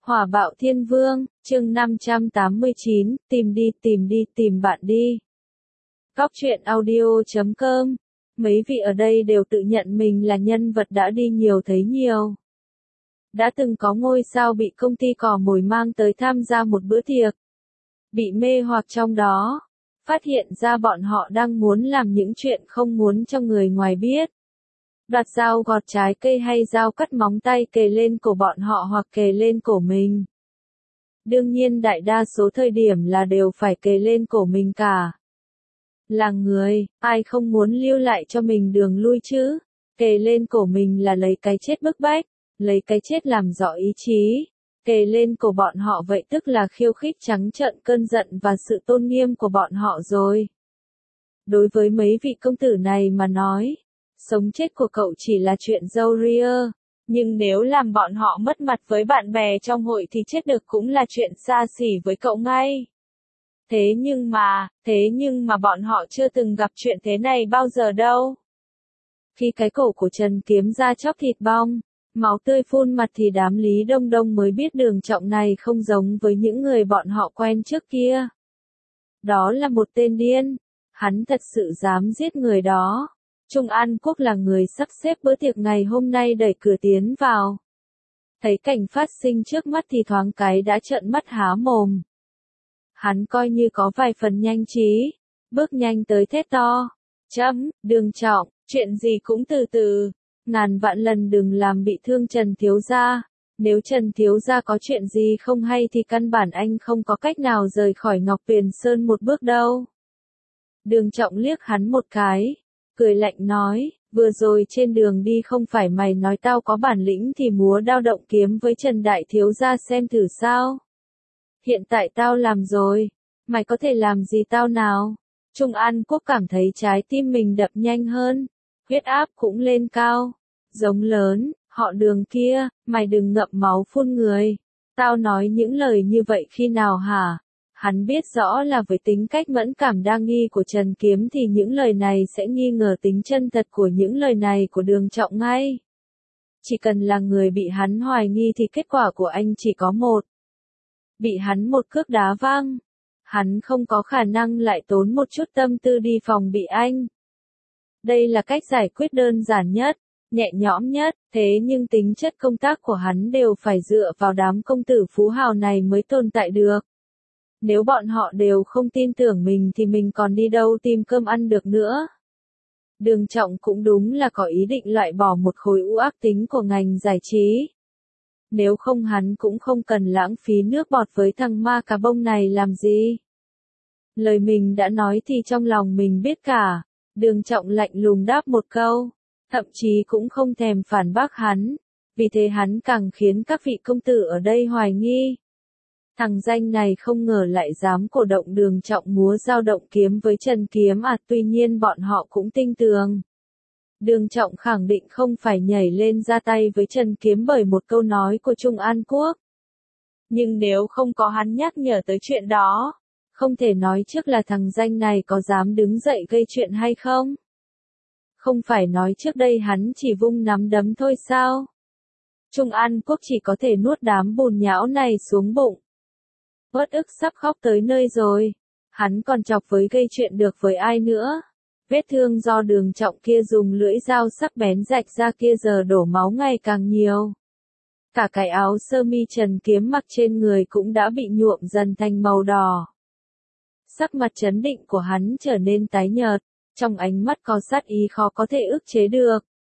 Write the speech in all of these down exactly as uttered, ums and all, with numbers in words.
Hỏa bạo thiên vương, chương năm trăm tám mươi chín, tìm đi, tìm đi, tìm bạn đi. Góc truyện audio chấm com. Mấy vị ở đây đều tự nhận mình là nhân vật đã đi nhiều thấy nhiều. Đã từng có ngôi sao bị công ty cò mồi mang tới tham gia một bữa tiệc. Bị mê hoặc trong đó. Phát hiện ra bọn họ đang muốn làm những chuyện không muốn cho người ngoài biết. Đoạt dao gọt trái cây hay dao cắt móng tay kề lên cổ bọn họ hoặc kề lên cổ mình. Đương nhiên đại đa số thời điểm là đều phải kề lên cổ mình cả. Là người, ai không muốn lưu lại cho mình đường lui chứ? Kề lên cổ mình là lấy cái chết bức bách, lấy cái chết làm rõ ý chí. Kề lên cổ bọn họ vậy tức là khiêu khích trắng trợn cơn giận và sự tôn nghiêm của bọn họ rồi. Đối với mấy vị công tử này mà nói, sống chết của cậu chỉ là chuyện râu ria, nhưng nếu làm bọn họ mất mặt với bạn bè trong hội thì chết được cũng là chuyện xa xỉ với cậu ngay. Thế nhưng mà, thế nhưng mà bọn họ chưa từng gặp chuyện thế này bao giờ đâu. Khi cái cổ của Trần Kiếm ra chóc thịt bong, máu tươi phun mặt thì đám Lý Đông Đông mới biết Đường Trọng này không giống với những người bọn họ quen trước kia. Đó là một tên điên, hắn thật sự dám giết người đó. Trung An Quốc là người sắp xếp bữa tiệc ngày hôm nay đẩy cửa tiến vào. Thấy cảnh phát sinh trước mắt thì thoáng cái đã trợn mắt há mồm. Hắn coi như có vài phần nhanh trí, bước nhanh tới thét to. Chấm, Đường Trọng, chuyện gì cũng từ từ, ngàn vạn lần đừng làm bị thương Trần Thiếu Gia. Nếu Trần Thiếu Gia có chuyện gì không hay thì căn bản anh không có cách nào rời khỏi Ngọc Tuyền Sơn một bước đâu. Đường Trọng liếc hắn một cái, cười lạnh nói, vừa rồi trên đường đi không phải mày nói tao có bản lĩnh thì múa đao động kiếm với Trần Đại Thiếu Gia xem thử sao. Hiện tại tao làm rồi, mày có thể làm gì tao nào? Trung An Quốc cảm thấy trái tim mình đập nhanh hơn, huyết áp cũng lên cao, giống lớn, họ Đường kia, mày đừng ngậm máu phun người. Tao nói những lời như vậy khi nào hả? Hắn biết rõ là với tính cách mẫn cảm đa nghi của Trần Kiếm thì những lời này sẽ nghi ngờ tính chân thật của những lời này của Đường Trọng ngay. Chỉ cần là người bị hắn hoài nghi thì kết quả của anh chỉ có một. Bị hắn một cước đá văng. Hắn không có khả năng lại tốn một chút tâm tư đi phòng bị anh. Đây là cách giải quyết đơn giản nhất, nhẹ nhõm nhất, thế nhưng tính chất công tác của hắn đều phải dựa vào đám công tử phú hào này mới tồn tại được. Nếu bọn họ đều không tin tưởng mình thì mình còn đi đâu tìm cơm ăn được nữa. Đường Trọng cũng đúng là có ý định loại bỏ một khối u ác tính của ngành giải trí. Nếu không hắn cũng không cần lãng phí nước bọt với thằng ma cà bông này làm gì. Lời mình đã nói thì trong lòng mình biết cả. Đường Trọng lạnh lùng đáp một câu, thậm chí cũng không thèm phản bác hắn. Vì thế hắn càng khiến các vị công tử ở đây hoài nghi. Thằng danh này không ngờ lại dám cổ động Đường Trọng múa dao động kiếm với Trần Kiếm à, tuy nhiên bọn họ cũng tin tưởng. Đường Trọng khẳng định không phải nhảy lên ra tay với Trần Kiếm bởi một câu nói của Trung An Quốc. Nhưng nếu không có hắn nhắc nhở tới chuyện đó, không thể nói trước là thằng danh này có dám đứng dậy gây chuyện hay không. Không phải nói trước đây hắn chỉ vung nắm đấm thôi sao? Trung An Quốc chỉ có thể nuốt đám bùn nhão này xuống bụng. Uất ức sắp khóc tới nơi rồi. Hắn còn chọc với gây chuyện được với ai nữa. Vết thương do Đường Trọng kia dùng lưỡi dao sắc bén rạch ra kia giờ đổ máu ngày càng nhiều. Cả cái áo sơ mi Trần Kiếm mặc trên người cũng đã bị nhuộm dần thành màu đỏ. Sắc mặt trấn định của hắn trở nên tái nhợt, trong ánh mắt có sát ý khó có thể ức chế được.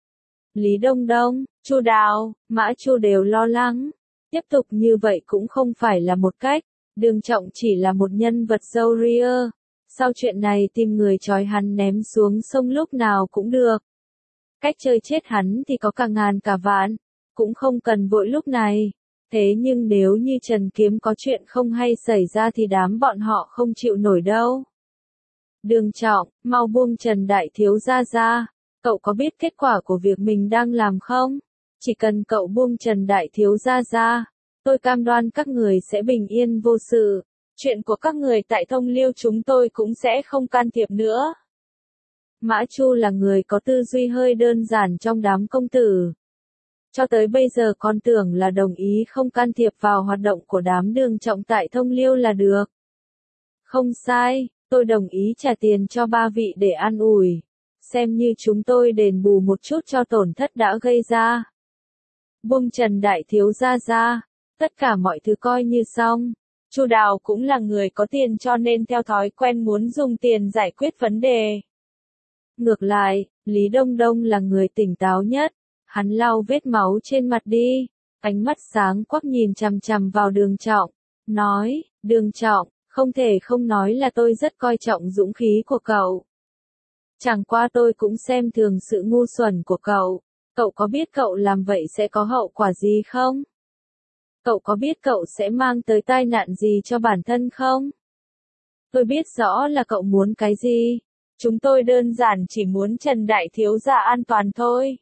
Lý Đông Đông, Chu Đào, Mã Chu đều lo lắng. Tiếp tục như vậy cũng không phải là một cách. Đường Trọng chỉ là một nhân vật râu ria. Sau chuyện này tìm người trói hắn ném xuống sông lúc nào cũng được. Cách chơi chết hắn thì có cả ngàn cả vạn, cũng không cần vội lúc này. Thế nhưng nếu như Trần Kiếm có chuyện không hay xảy ra thì đám bọn họ không chịu nổi đâu. Đường Trọng, mau buông Trần Đại Thiếu Gia ra. Cậu có biết kết quả của việc mình đang làm không? Chỉ cần cậu buông Trần Đại Thiếu Gia ra, tôi cam đoan các người sẽ bình yên vô sự. Chuyện của các người tại Thông Liêu chúng tôi cũng sẽ không can thiệp nữa. Mã Chu là người có tư duy hơi đơn giản trong đám công tử. Cho tới bây giờ con tưởng là đồng ý không can thiệp vào hoạt động của đám Đường Trọng tại Thông Liêu là được. Không sai, tôi đồng ý trả tiền cho ba vị để an ủi, xem như chúng tôi đền bù một chút cho tổn thất đã gây ra. Buông Trần đại thiếu gia ra, tất cả mọi thứ coi như xong. Chu Đào cũng là người có tiền cho nên theo thói quen muốn dùng tiền giải quyết vấn đề. Ngược lại, Lý Đông Đông là người tỉnh táo nhất, hắn lau vết máu trên mặt đi, ánh mắt sáng quắc nhìn chằm chằm vào Đường Trọng, nói, Đường Trọng, không thể không nói là tôi rất coi trọng dũng khí của cậu. Chẳng qua tôi cũng xem thường sự ngu xuẩn của cậu, cậu có biết cậu làm vậy sẽ có hậu quả gì không? Cậu có biết cậu sẽ mang tới tai nạn gì cho bản thân không? Tôi biết rõ là cậu muốn cái gì. Chúng tôi đơn giản chỉ muốn Trần đại thiếu gia an toàn thôi.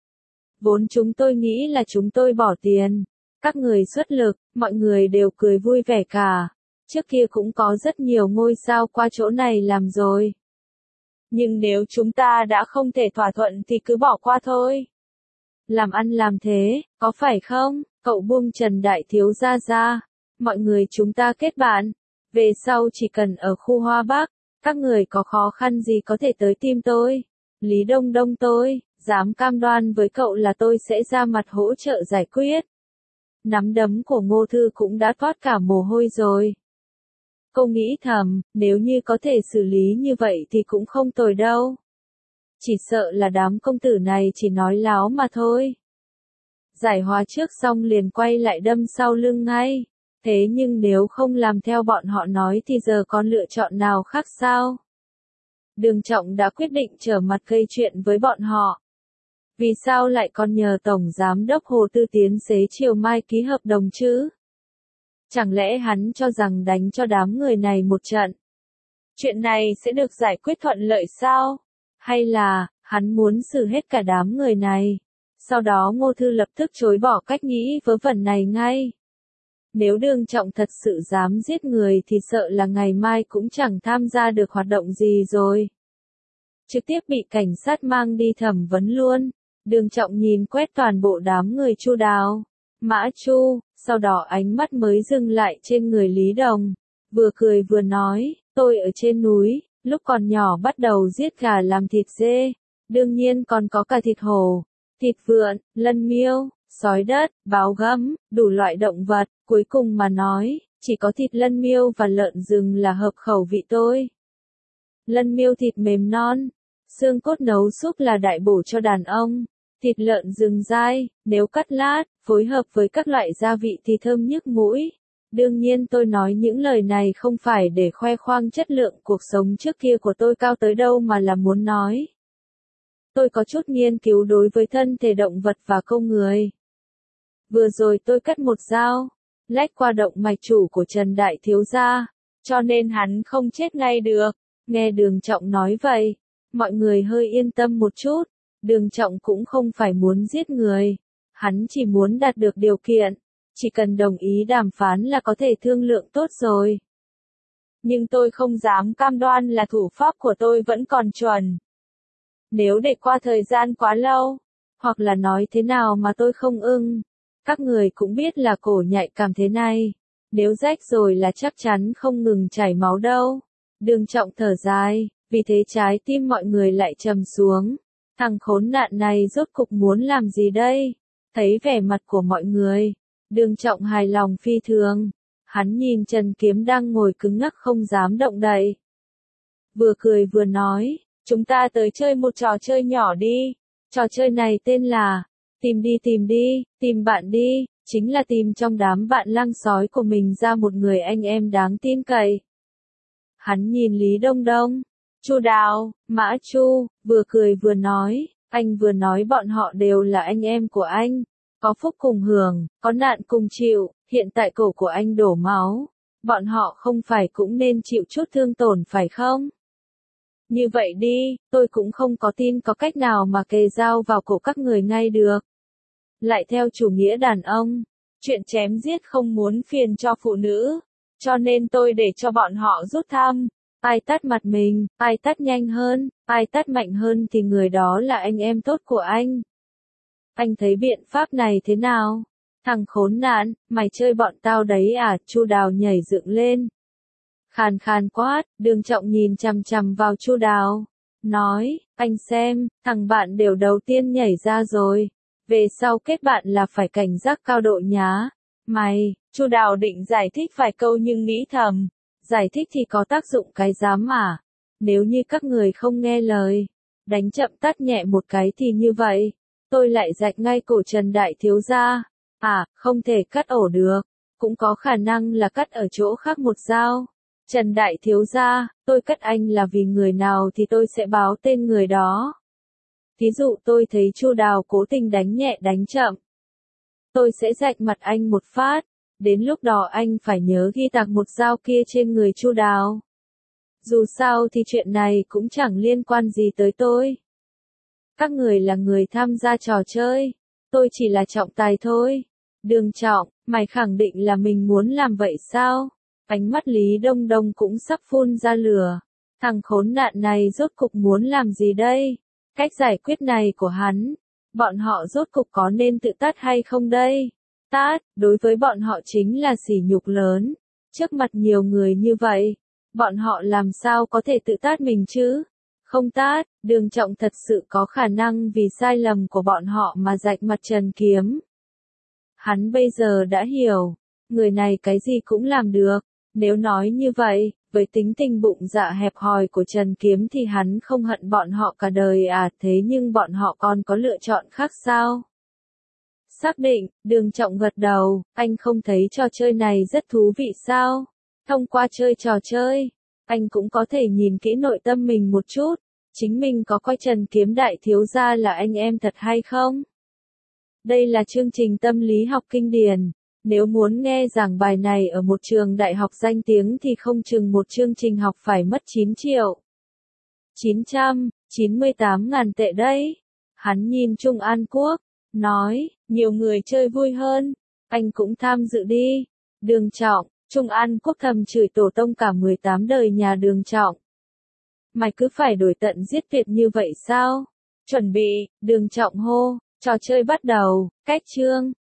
Vốn chúng tôi nghĩ là chúng tôi bỏ tiền, các người xuất lực, mọi người đều cười vui vẻ cả. Trước kia cũng có rất nhiều ngôi sao qua chỗ này làm rồi. Nhưng nếu chúng ta đã không thể thỏa thuận thì cứ bỏ qua thôi. Làm ăn làm thế, có phải không? Cậu buông Trần đại thiếu gia ra, mọi người chúng ta kết bạn, về sau chỉ cần ở khu Hoa Bắc, các người có khó khăn gì có thể tới tìm tôi. Lý Đông Đông tôi, dám cam đoan với cậu là tôi sẽ ra mặt hỗ trợ giải quyết. Nắm đấm của Ngô Thư cũng đã toát cả mồ hôi rồi. Cô nghĩ thầm, nếu như có thể xử lý như vậy thì cũng không tồi đâu. Chỉ sợ là đám công tử này chỉ nói láo mà thôi. Giải hòa trước xong liền quay lại đâm sau lưng ngay. Thế nhưng nếu không làm theo bọn họ nói thì giờ còn lựa chọn nào khác sao? Đường Trọng đã quyết định trở mặt gây chuyện với bọn họ. Vì sao lại còn nhờ Tổng Giám đốc Hồ Tư tiến xế chiều mai ký hợp đồng chứ? Chẳng lẽ hắn cho rằng đánh cho đám người này một trận? Chuyện này sẽ được giải quyết thuận lợi sao? Hay là, hắn muốn xử hết cả đám người này? Sau đó Ngô Thư lập tức chối bỏ cách nghĩ vớ vẩn này ngay. Nếu Đường Trọng thật sự dám giết người thì sợ là ngày mai cũng chẳng tham gia được hoạt động gì rồi. Trực tiếp bị cảnh sát mang đi thẩm vấn luôn. Đường Trọng nhìn quét toàn bộ đám người Chu Đào, Mã Chu, sau đó ánh mắt mới dừng lại trên người Lý Đồng. Vừa cười vừa nói, tôi ở trên núi, lúc còn nhỏ bắt đầu giết gà làm thịt dê, đương nhiên còn có cả thịt hổ, thịt vượn, lân miêu, sói đất, báo gấm, đủ loại động vật, cuối cùng mà nói, chỉ có thịt lân miêu và lợn rừng là hợp khẩu vị tôi. Lân miêu thịt mềm non, xương cốt nấu súp là đại bổ cho đàn ông, thịt lợn rừng dai, nếu cắt lát, phối hợp với các loại gia vị thì thơm nhức mũi. Đương nhiên tôi nói những lời này không phải để khoe khoang chất lượng cuộc sống trước kia của tôi cao tới đâu mà là muốn nói. Tôi có chút nghiên cứu đối với thân thể động vật và con người. Vừa rồi tôi cắt một dao, lách qua động mạch chủ của Trần đại thiếu gia, cho nên hắn không chết ngay được. Nghe Đường Trọng nói vậy, mọi người hơi yên tâm một chút. Đường Trọng cũng không phải muốn giết người, hắn chỉ muốn đạt được điều kiện, chỉ cần đồng ý đàm phán là có thể thương lượng tốt rồi. Nhưng tôi không dám cam đoan là thủ pháp của tôi vẫn còn chuẩn. Nếu để qua thời gian quá lâu, hoặc là nói thế nào mà tôi không ưng, các người cũng biết là cổ nhạy cảm thế này, nếu rách rồi là chắc chắn không ngừng chảy máu đâu. Đường Trọng thở dài, vì thế trái tim mọi người lại trầm xuống. Thằng khốn nạn này rốt cục muốn làm gì đây? Thấy vẻ mặt của mọi người, Đường Trọng hài lòng phi thường. Hắn nhìn Trần Kiếm đang ngồi cứng ngắc không dám động đậy. Vừa cười vừa nói, chúng ta tới chơi một trò chơi nhỏ đi. Trò chơi này tên là, tìm đi tìm đi, tìm bạn đi, chính là tìm trong đám bạn lang sói của mình ra một người anh em đáng tin cậy. Hắn nhìn Lý Đông Đông, Chu Đào, Mã Chu, vừa cười vừa nói, anh vừa nói bọn họ đều là anh em của anh, có phúc cùng hưởng, có nạn cùng chịu, hiện tại cổ của anh đổ máu, bọn họ không phải cũng nên chịu chút thương tổn phải không? Như vậy đi, tôi cũng không có tin có cách nào mà kề dao vào cổ các người ngay được. Lại theo chủ nghĩa đàn ông, chuyện chém giết không muốn phiền cho phụ nữ, cho nên tôi để cho bọn họ rút thăm. Ai tát mặt mình, ai tát nhanh hơn, ai tát mạnh hơn thì người đó là anh em tốt của anh. Anh thấy biện pháp này thế nào? Thằng khốn nạn, mày chơi bọn tao đấy à? Chu Đào nhảy dựng lên. Khàn khàn quát, Đường Trọng nhìn chằm chằm vào Chu Đào. Nói, anh xem, thằng bạn đều đầu tiên nhảy ra rồi. Về sau kết bạn là phải cảnh giác cao độ nhá. Mày, Chu Đào định giải thích vài câu nhưng nghĩ thầm. Giải thích thì có tác dụng cái dám mà. Nếu như các người không nghe lời, đánh chậm tắt nhẹ một cái thì như vậy. Tôi lại rạch ngay cổ Trần Đại Thiếu gia. À, không thể cắt ổ được. Cũng có khả năng là cắt ở chỗ khác một dao. Trần Đại Thiếu gia, tôi cắt anh là vì người nào thì tôi sẽ báo tên người đó. Ví dụ tôi thấy Chu Đào cố tình đánh nhẹ đánh chậm. Tôi sẽ rạch mặt anh một phát. Đến lúc đó anh phải nhớ ghi tạc một dao kia trên người Chu Đào. Dù sao thì chuyện này cũng chẳng liên quan gì tới tôi. Các người là người tham gia trò chơi. Tôi chỉ là trọng tài thôi. Đường Trọng, mày khẳng định là mình muốn làm vậy sao? Ánh mắt Lý Đông Đông cũng sắp phun ra lửa. Thằng khốn nạn này rốt cục muốn làm gì đây? Cách giải quyết này của hắn, bọn họ rốt cục có nên tự tát hay không đây? Tát, đối với bọn họ chính là sỉ nhục lớn. Trước mặt nhiều người như vậy, bọn họ làm sao có thể tự tát mình chứ? Không tát, Đường Trọng thật sự có khả năng vì sai lầm của bọn họ mà rạch mặt Trần Kiếm. Hắn bây giờ đã hiểu, người này cái gì cũng làm được. Nếu nói như vậy, với tính tình bụng dạ hẹp hòi của Trần Kiếm thì hắn không hận bọn họ cả đời à, thế nhưng bọn họ còn có lựa chọn khác sao? Xác định, Đường Trọng gật đầu, anh không thấy trò chơi này rất thú vị sao? Thông qua chơi trò chơi, anh cũng có thể nhìn kỹ nội tâm mình một chút, chính mình có coi Trần Kiếm Đại Thiếu gia là anh em thật hay không? Đây là chương trình tâm lý học kinh điển. Nếu muốn nghe giảng bài này ở một trường đại học danh tiếng thì không chừng một chương trình học phải mất chín triệu chín trăm chín mươi tám ngàn tệ đấy. Hắn nhìn Trung An Quốc, nói, nhiều người chơi vui hơn, anh cũng tham dự đi. Đường Trọng, Trung An Quốc thầm chửi tổ tông cả mười tám đời nhà Đường Trọng. Mày cứ phải đổi tận giết tuyệt như vậy sao? Chuẩn bị, Đường Trọng hô, trò chơi bắt đầu, cách chương.